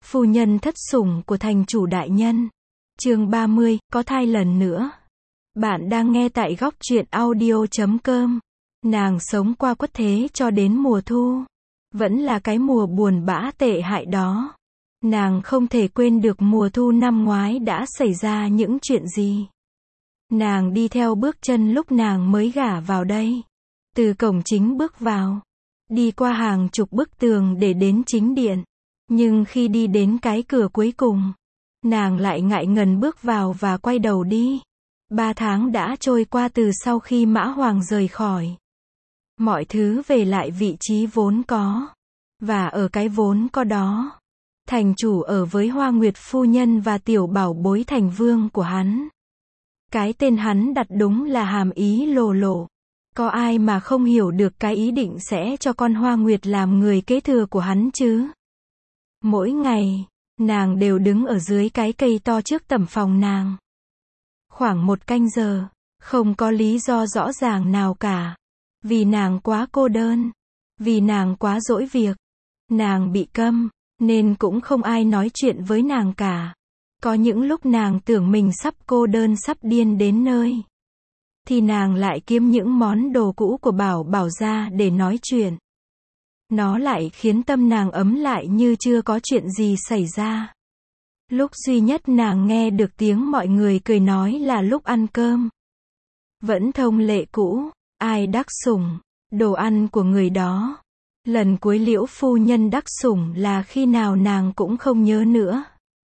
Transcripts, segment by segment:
Phu nhân thất sủng của thành chủ đại nhân. Chương 30, có thai lần nữa. Bạn đang nghe tại góc truyện audio.com. Nàng sống qua quất thế cho đến mùa thu. Vẫn là cái mùa buồn bã tệ hại đó. Nàng không thể quên được mùa thu năm ngoái đã xảy ra những chuyện gì. Nàng đi theo bước chân lúc nàng mới gả vào đây. Từ cổng chính bước vào. Đi qua hàng chục bức tường để đến chính điện. Nhưng khi đi đến cái cửa cuối cùng, nàng lại ngại ngần bước vào và quay đầu đi. 3 tháng đã trôi qua từ sau khi Mã Hoàng rời khỏi. Mọi thứ về lại vị trí vốn có. Và ở cái vốn có đó, thành chủ ở với Hoa Nguyệt phu nhân và tiểu bảo bối thành vương của hắn. Cái tên hắn đặt đúng là hàm ý lồ lộ. Có ai mà không hiểu được cái ý định sẽ cho con Hoa Nguyệt làm người kế thừa của hắn chứ? Mỗi ngày, nàng đều đứng ở dưới cái cây to trước tẩm phòng nàng. Khoảng 1 canh giờ, không có lý do rõ ràng nào cả. Vì nàng quá cô đơn. Vì nàng quá dỗi việc. Nàng bị câm, nên cũng không ai nói chuyện với nàng cả. Có những lúc nàng tưởng mình sắp cô đơn sắp điên đến nơi. Thì nàng lại kiếm những món đồ cũ của Bảo Bảo ra để nói chuyện. Nó lại khiến tâm nàng ấm lại như chưa có chuyện gì xảy ra. Lúc duy nhất nàng nghe được tiếng mọi người cười nói là lúc ăn cơm. Vẫn thông lệ cũ, ai đắc sủng, đồ ăn của người đó. Lần cuối Liễu phu nhân đắc sủng là khi nào nàng cũng không nhớ nữa.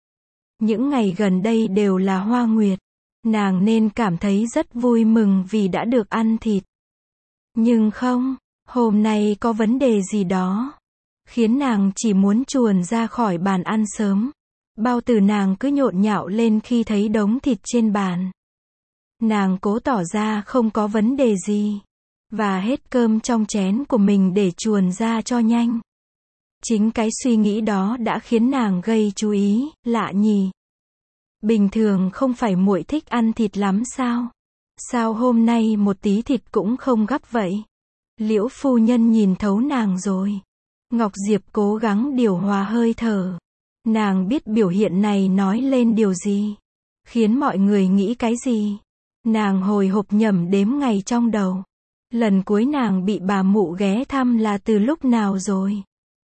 Những ngày gần đây đều là Hoa Nguyệt. Nàng nên cảm thấy rất vui mừng vì đã được ăn thịt. Nhưng không, hôm nay có vấn đề gì đó. Khiến nàng chỉ muốn chuồn ra khỏi bàn ăn sớm. Bao tử nàng cứ nhộn nhạo lên khi thấy đống thịt trên bàn. Nàng cố tỏ ra không có vấn đề gì. Và hết cơm trong chén của mình để chuồn ra cho nhanh. Chính cái suy nghĩ đó đã khiến nàng gây chú ý, lạ nhỉ. Bình thường không phải muội thích ăn thịt lắm sao? Sao hôm nay một tí thịt cũng không gắp vậy? Liễu phu nhân nhìn thấu nàng rồi. Ngọc Diệp cố gắng điều hòa hơi thở. Nàng biết biểu hiện này nói lên điều gì. Khiến mọi người nghĩ cái gì. Nàng hồi hộp nhẩm đếm ngày trong đầu. Lần cuối nàng bị bà mụ ghé thăm là từ lúc nào rồi?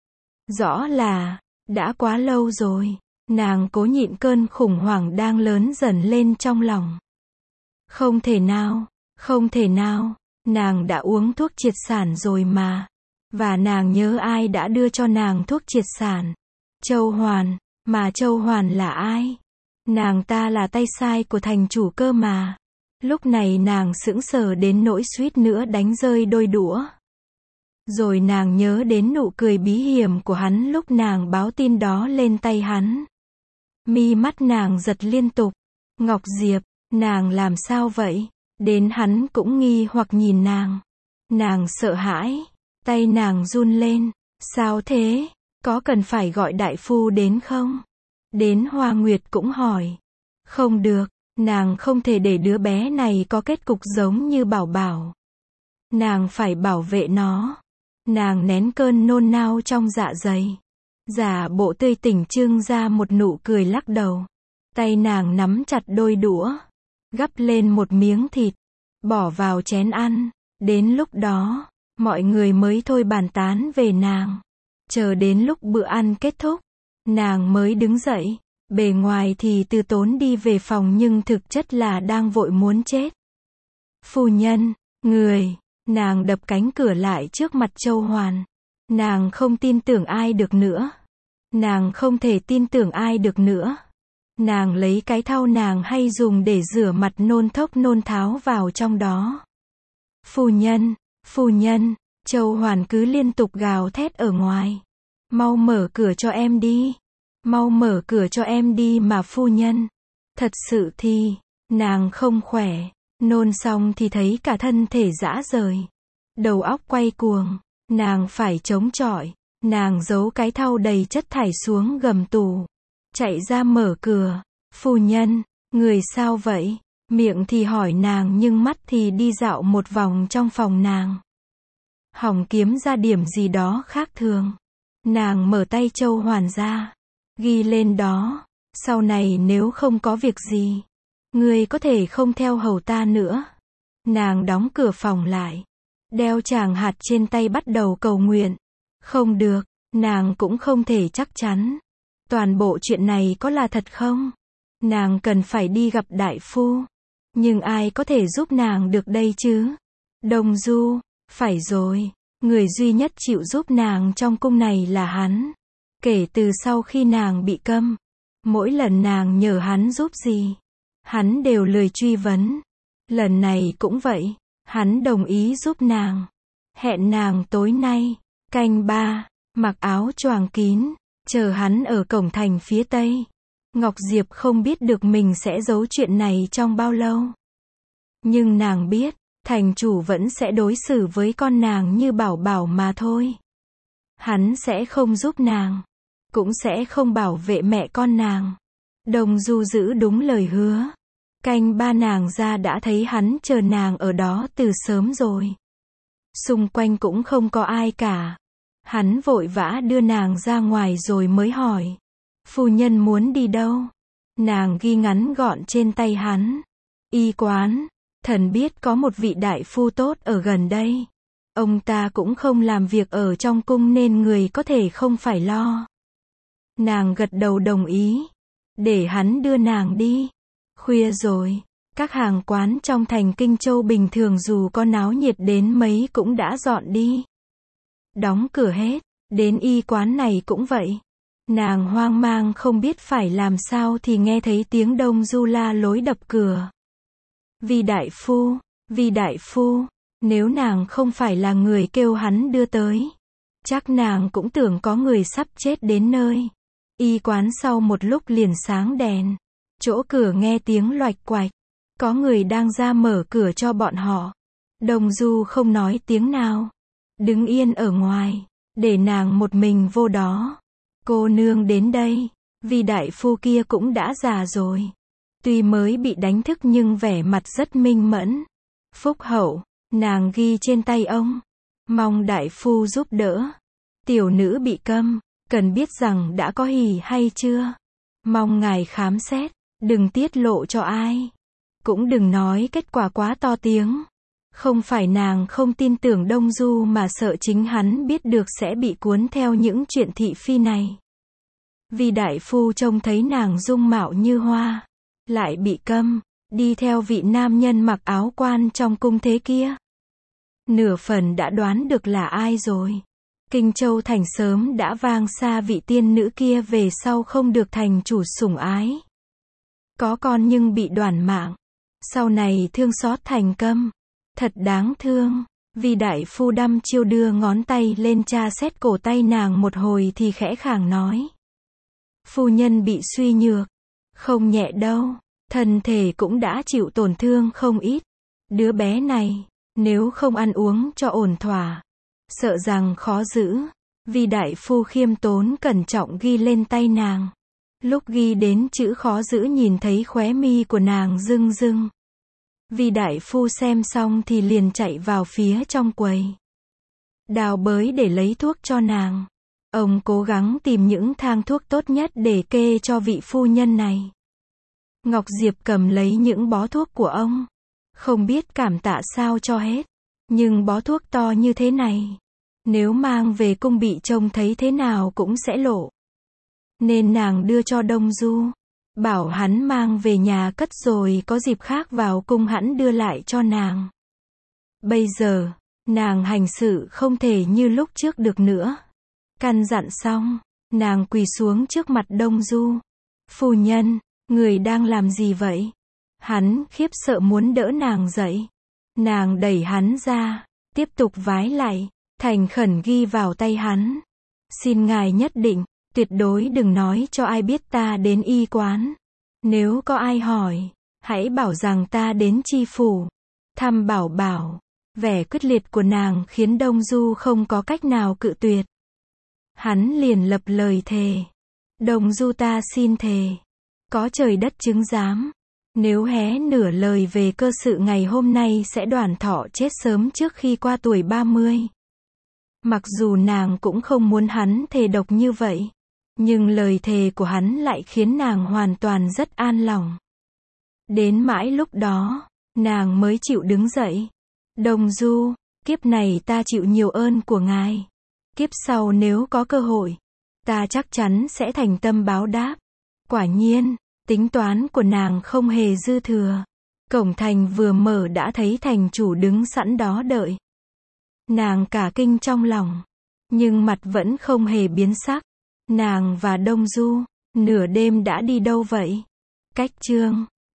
Rõ là, đã quá lâu rồi. Nàng cố nhịn cơn khủng hoảng đang lớn dần lên trong lòng. Không thể nào, không thể nào, nàng đã uống thuốc triệt sản rồi mà. Và nàng nhớ ai đã đưa cho nàng thuốc triệt sản. Châu Hoàn, mà Châu Hoàn là ai? Nàng ta là tay sai của thành chủ cơ mà. Lúc này nàng sững sờ đến nỗi suýt nữa đánh rơi đôi đũa. Rồi nàng nhớ đến nụ cười bí hiểm của hắn lúc nàng báo tin đó lên tay hắn. Mi mắt nàng giật liên tục. Ngọc Diệp, nàng làm sao vậy? Đến hắn cũng nghi hoặc nhìn nàng. Nàng sợ hãi. Tay nàng run lên. Sao thế? Có cần phải gọi đại phu đến không? Đến Hoa Nguyệt cũng hỏi. Không được, nàng không thể để đứa bé này có kết cục giống như Bảo Bảo. Nàng phải bảo vệ nó. Nàng nén cơn nôn nao trong dạ dày. Giả bộ tươi tỉnh trưng ra một nụ cười lắc đầu. Tay nàng nắm chặt đôi đũa. Gắp lên một miếng thịt. Bỏ vào chén ăn. Đến lúc đó, mọi người mới thôi bàn tán về nàng. Chờ đến lúc bữa ăn kết thúc, nàng mới đứng dậy. Bề ngoài thì từ tốn đi về phòng nhưng thực chất là đang vội muốn chết. Phu nhân, người, nàng đập cánh cửa lại trước mặt Châu Hoàn. Nàng không tin tưởng ai được nữa. Nàng không thể tin tưởng ai được nữa. Nàng lấy cái thau nàng hay dùng để rửa mặt nôn thốc nôn tháo vào trong đó. Phu nhân, Châu Hoàn cứ liên tục gào thét ở ngoài. Mau mở cửa cho em đi. Mau mở cửa cho em đi mà phu nhân. Thật sự thì, nàng không khỏe. Nôn xong thì thấy cả thân thể rã rời. Đầu óc quay cuồng. Nàng phải chống chọi. Nàng giấu cái thau đầy chất thải xuống gầm tủ. Chạy ra mở cửa. Phu nhân, người sao vậy? Miệng thì hỏi nàng nhưng mắt thì đi dạo một vòng trong phòng nàng. Hỏng kiếm ra điểm gì đó khác thường. Nàng mở tay Châu Hoàn ra. Ghi lên đó. Sau này nếu không có việc gì, ngươi có thể không theo hầu ta nữa. Nàng đóng cửa phòng lại. Đeo tràng hạt trên tay bắt đầu cầu nguyện. Không được, nàng cũng không thể chắc chắn. Toàn bộ chuyện này có là thật không? Nàng cần phải đi gặp đại phu. Nhưng ai có thể giúp nàng được đây chứ? Đông Du, phải rồi. Người duy nhất chịu giúp nàng trong cung này là hắn. Kể từ sau khi nàng bị câm, mỗi lần nàng nhờ hắn giúp gì, hắn đều lười truy vấn. Lần này cũng vậy, hắn đồng ý giúp nàng. Hẹn nàng tối nay, canh 3, mặc áo choàng kín, chờ hắn ở cổng thành phía tây. Ngọc Diệp không biết được mình sẽ giấu chuyện này trong bao lâu. Nhưng nàng biết, thành chủ vẫn sẽ đối xử với con nàng như bảo bảo mà thôi. Hắn sẽ không giúp nàng, cũng sẽ không bảo vệ mẹ con nàng. Đông Du giữ đúng lời hứa. Canh 3 nàng ra đã thấy hắn chờ nàng ở đó từ sớm rồi. Xung quanh cũng không có ai cả. Hắn vội vã đưa nàng ra ngoài rồi mới hỏi. Phu nhân muốn đi đâu? Nàng ghi ngắn gọn trên tay hắn. Y quán. Thần biết có một vị đại phu tốt ở gần đây. Ông ta cũng không làm việc ở trong cung nên người có thể không phải lo. Nàng gật đầu đồng ý. Để hắn đưa nàng đi. Khuya rồi. Các hàng quán trong thành Kinh Châu bình thường dù có náo nhiệt đến mấy cũng đã dọn đi. Đóng cửa hết. Đến y quán này cũng vậy. Nàng hoang mang không biết phải làm sao thì nghe thấy tiếng Đông Du la lối đập cửa. Vì đại phu, nếu nàng không phải là người kêu hắn đưa tới, chắc nàng cũng tưởng có người sắp chết đến nơi. Y quán sau một lúc liền sáng đèn. Chỗ cửa nghe tiếng loạch quạch. Có người đang ra mở cửa cho bọn họ. Đông Du không nói tiếng nào. Đứng yên ở ngoài. Để nàng một mình vô đó. Cô nương đến đây. Vì đại phu kia cũng đã già rồi. Tuy mới bị đánh thức nhưng vẻ mặt rất minh mẫn. Phúc hậu, nàng ghi trên tay ông. Mong đại phu giúp đỡ. Tiểu nữ bị câm, cần biết rằng đã có hỉ hay chưa. Mong ngài khám xét, đừng tiết lộ cho ai. Cũng đừng nói kết quả quá to tiếng. Không phải nàng không tin tưởng Đông Du mà sợ chính hắn biết được sẽ bị cuốn theo những chuyện thị phi này. Vì đại phu trông thấy nàng dung mạo như hoa, lại bị câm, đi theo vị nam nhân mặc áo quan trong cung thế kia. Nửa phần đã đoán được là ai rồi. Kinh Châu thành sớm đã vang xa vị tiên nữ kia về sau không được thành chủ sủng ái. Có con nhưng bị đoản mạng. Sau này thương xót thành câm. Thật đáng thương. Vì đại phu đăm chiêu đưa ngón tay lên tra xét cổ tay nàng một hồi thì khẽ khàng nói. Phu nhân bị suy nhược. Không nhẹ đâu. Thân thể cũng đã chịu tổn thương không ít. Đứa bé này, nếu không ăn uống cho ổn thỏa, sợ rằng khó giữ. Vì đại phu khiêm tốn cẩn trọng ghi lên tay nàng. Lúc ghi đến chữ khó giữ nhìn thấy khóe mi của nàng rưng rưng. Vì đại phu xem xong thì liền chạy vào phía trong quầy. Đào bới để lấy thuốc cho nàng. Ông cố gắng tìm những thang thuốc tốt nhất để kê cho vị phu nhân này. Ngọc Diệp cầm lấy những bó thuốc của ông. Không biết cảm tạ sao cho hết. Nhưng bó thuốc to như thế này, nếu mang về cung bị trông thấy thế nào cũng sẽ lộ. Nên nàng đưa cho Đông Du. Bảo hắn mang về nhà cất rồi có dịp khác vào cung hắn đưa lại cho nàng. Bây giờ, nàng hành sự không thể như lúc trước được nữa. Căn dặn xong, nàng quỳ xuống trước mặt Đông Du. Phu nhân, người đang làm gì vậy? Hắn khiếp sợ muốn đỡ nàng dậy. Nàng đẩy hắn ra, tiếp tục vái lạy, thành khẩn ghi vào tay hắn. Xin ngài nhất định, tuyệt đối đừng nói cho ai biết ta đến y quán. Nếu có ai hỏi, hãy bảo rằng ta đến chi phủ. Thăm bảo bảo. Vẻ quyết liệt của nàng khiến Đông Du không có cách nào cự tuyệt. Hắn liền lập lời thề. Đông Du ta xin thề. Có trời đất chứng giám. Nếu hé nửa lời về cơ sự ngày hôm nay sẽ đoản thọ chết sớm trước khi qua tuổi 30. Mặc dù nàng cũng không muốn hắn thề độc như vậy. Nhưng lời thề của hắn lại khiến nàng hoàn toàn rất an lòng. Đến mãi lúc đó, nàng mới chịu đứng dậy. Đông Du, kiếp này ta chịu nhiều ơn của ngài. Kiếp sau nếu có cơ hội, ta chắc chắn sẽ thành tâm báo đáp. Quả nhiên, tính toán của nàng không hề dư thừa. Cổng thành vừa mở đã thấy thành chủ đứng sẵn đó đợi. Nàng cả kinh trong lòng, nhưng mặt vẫn không hề biến sắc. Nàng và Đông Du, nửa đêm đã đi đâu vậy? Cách chương